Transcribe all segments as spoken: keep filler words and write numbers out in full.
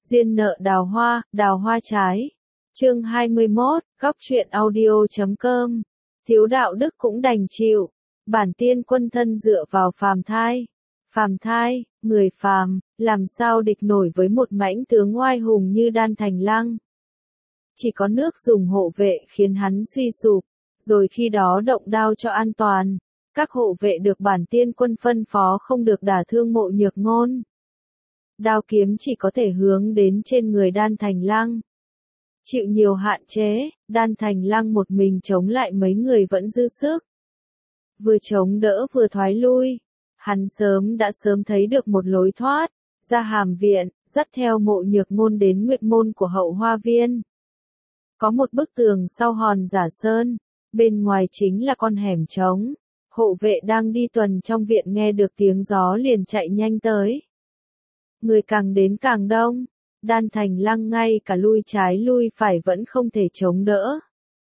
Duyên nợ đào hoa, đào hoa trái. Chương hai mươi mốt, góc truyện audio chấm com. Thiếu đạo đức cũng đành chịu. Bản tiên quân thân dựa vào phàm thai. Phàm thai, người phàm, làm sao địch nổi với một mãnh tướng oai hùng như Đan Thành Lăng. Chỉ có nước dùng hộ vệ khiến hắn suy sụp, rồi khi đó động đao cho an toàn. Các hộ vệ được bản tiên quân phân phó không được đả thương Mộ Nhược Ngôn. Đao kiếm chỉ có thể hướng đến trên người Đan Thành Lăng. Chịu nhiều hạn chế, Đan Thành Lăng một mình chống lại mấy người vẫn dư sức. Vừa chống đỡ vừa thoái lui. Hắn sớm đã sớm thấy được một lối thoát, ra Hàm Viện, dắt theo Mộ Nhược Ngôn đến Nguyệt Môn của Hậu Hoa Viên. Có một bức tường sau hòn giả sơn, bên ngoài chính là con hẻm trống. Hộ vệ đang đi tuần trong viện nghe được tiếng gió liền chạy nhanh tới. Người càng đến càng đông, Đan Thành Lăng ngay cả lui trái lui phải vẫn không thể chống đỡ.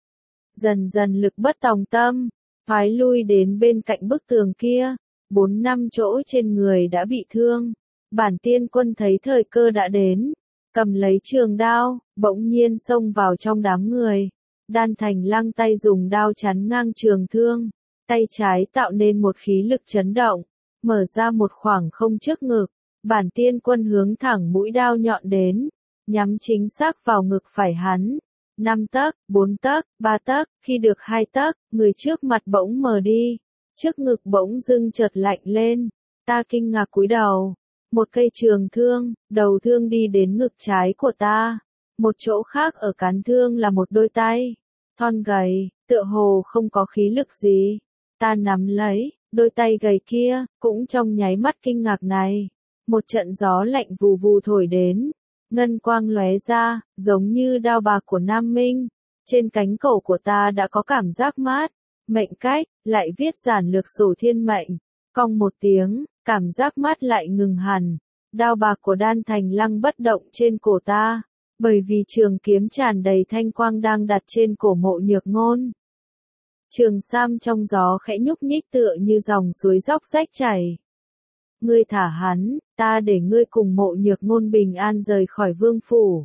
Dần dần lực bất tòng tâm, thoái lui đến bên cạnh bức tường kia, bốn năm chỗ trên người đã bị thương. Bản tiên quân thấy thời cơ đã đến, cầm lấy trường đao, bỗng nhiên xông vào trong đám người. Đan Thành Lăng tay dùng đao chắn ngang trường thương, tay trái tạo nên một khí lực chấn động, mở ra một khoảng không trước ngực. Bản tiên quân hướng thẳng mũi đao nhọn đến, nhắm chính xác vào ngực phải hắn. Năm tấc, bốn tấc, ba tấc, khi được hai tấc, người trước mặt bỗng mờ đi, trước ngực bỗng dưng chợt lạnh lên. Ta kinh ngạc cúi đầu, một cây trường thương, đầu thương đi đến ngực trái của ta, một chỗ khác ở cán thương là một đôi tay, thon gầy, tựa hồ không có khí lực gì. Ta nắm lấy đôi tay gầy kia, cũng trong nháy mắt kinh ngạc này. Một trận gió lạnh vù vù thổi đến, ngân quang lóe ra, giống như đao bạc của Nam Minh. Trên cánh cổ của ta đã có cảm giác mát, mệnh cách, lại viết giản lược sổ thiên mệnh. Cong một tiếng, cảm giác mát lại ngừng hẳn. Đao bạc của Đan Thành Lăng bất động trên cổ ta, bởi vì trường kiếm tràn đầy thanh quang đang đặt trên cổ Mộ Nhược Ngôn. Trường sam trong gió khẽ nhúc nhích tựa như dòng suối róc rách chảy. Ngươi thả hắn, ta để ngươi cùng Mộ Nhược Ngôn bình an rời khỏi vương phủ.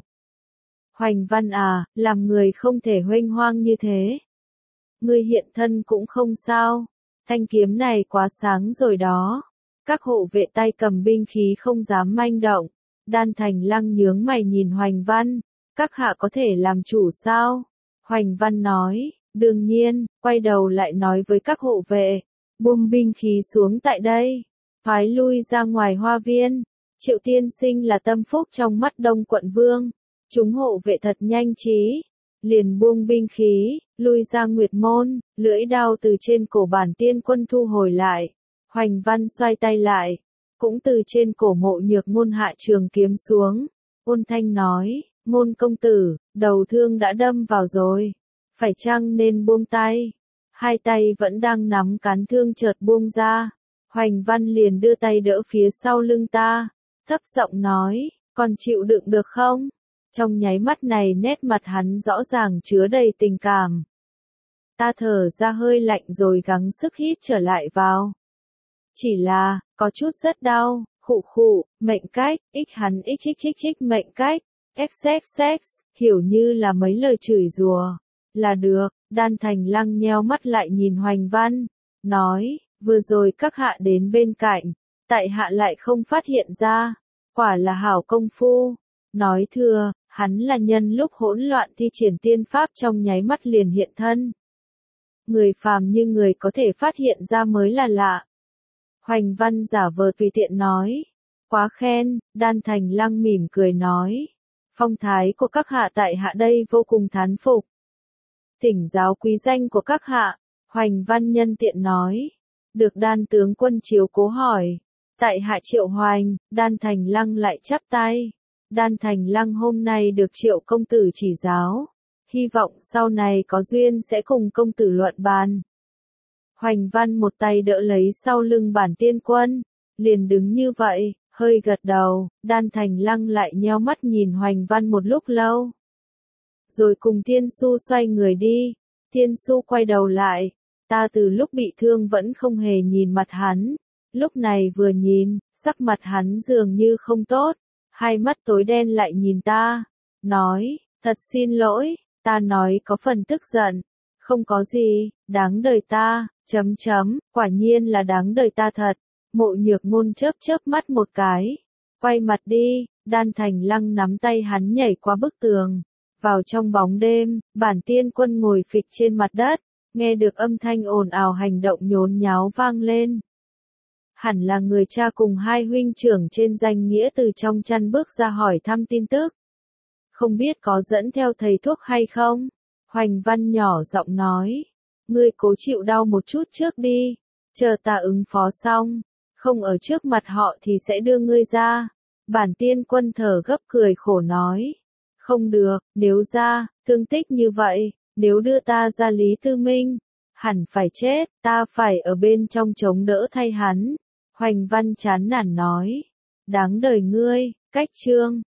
Hoành Văn à, làm người không thể huênh hoang như thế. Ngươi hiện thân cũng không sao, thanh kiếm này quá sáng rồi đó. Các hộ vệ tay cầm binh khí không dám manh động. Đan Thành Lăng nhướng mày nhìn Hoành Văn, các hạ có thể làm chủ sao? Hoành Văn nói, đương nhiên, quay đầu lại nói với các hộ vệ, buông binh khí xuống tại đây. Thoái lui ra ngoài hoa viên. Triệu tiên sinh là tâm phúc trong mắt Đông quận vương. Chúng hộ vệ thật nhanh trí, liền buông binh khí, lui ra Nguyệt Môn, lưỡi đao từ trên cổ bản tiên quân thu hồi lại. Hoành Văn xoay tay lại, cũng từ trên cổ Mộ Nhược Ngôn hạ trường kiếm xuống. Ôn thanh nói, Ngôn công tử, đầu thương đã đâm vào rồi, phải chăng nên buông tay? Hai tay vẫn đang nắm cán thương chợt buông ra. Hoành Văn liền đưa tay đỡ phía sau lưng ta, thấp giọng nói, còn chịu đựng được không? Trong nháy mắt này nét mặt hắn rõ ràng chứa đầy tình cảm. Ta thở ra hơi lạnh rồi gắng sức hít trở lại vào. Chỉ là, có chút rất đau, khụ khụ, mệnh cách, ích hắn ích chích chích chích mệnh cách, xxx, hiểu như là mấy lời chửi rủa. Là được, Đan Thành Lăng nheo mắt lại nhìn Hoành Văn, nói. Vừa rồi các hạ đến bên cạnh, tại hạ lại không phát hiện ra, quả là hảo công phu. Nói thừa, hắn là nhân lúc hỗn loạn thi triển tiên pháp trong nháy mắt liền hiện thân. Người phàm như người có thể phát hiện ra mới là lạ. Hoành Văn giả vờ tùy tiện nói, quá khen. Đan Thành Lăng mỉm cười nói, phong thái của các hạ tại hạ đây vô cùng thán phục. Thỉnh giáo quý danh của các hạ. Hoành Văn nhân tiện nói. Được Đan tướng quân chiếu cố hỏi. Tại hạ Triệu Hoành. Đan Thành Lăng lại chắp tay. Đan Thành Lăng hôm nay được Triệu công tử chỉ giáo, hy vọng sau này có duyên sẽ cùng công tử luận bàn. Hoành Văn một tay đỡ lấy sau lưng bản tiên quân, liền đứng như vậy, hơi gật đầu. Đan Thành Lăng lại nheo mắt nhìn Hoành Văn một lúc lâu, rồi cùng Tiên Su xoay người đi. Tiên Su quay đầu lại. Ta từ lúc bị thương vẫn không hề nhìn mặt hắn, lúc này vừa nhìn, sắc mặt hắn dường như không tốt, hai mắt tối đen lại nhìn ta, nói, thật xin lỗi, ta nói có phần tức giận, không có gì, đáng đời ta, chấm chấm, quả nhiên là đáng đời ta thật, Mộ Nhược Ngôn chớp chớp mắt một cái, quay mặt đi, Đan Thành Lăng nắm tay hắn nhảy qua bức tường, vào trong bóng đêm, Bản Tiên Quân ngồi phịch trên mặt đất, nghe được âm thanh ồn ào hành động nhốn nháo vang lên. Hẳn là người cha cùng hai huynh trưởng trên danh nghĩa từ trong chăn bước ra hỏi thăm tin tức. Không biết có dẫn theo thầy thuốc hay không? Hoành Văn nhỏ giọng nói. Ngươi cố chịu đau một chút trước đi. Chờ ta ứng phó xong. Không ở trước mặt họ thì sẽ đưa ngươi ra. Bản Tiên Quân thở gấp cười khổ nói. Không được, nếu ra, thương tích như vậy, nếu đưa ta ra Lý Tư Minh, hẳn phải chết, ta phải ở bên trong chống đỡ thay hắn. Hoành Văn chán nản nói. Đáng đời ngươi, cách chương.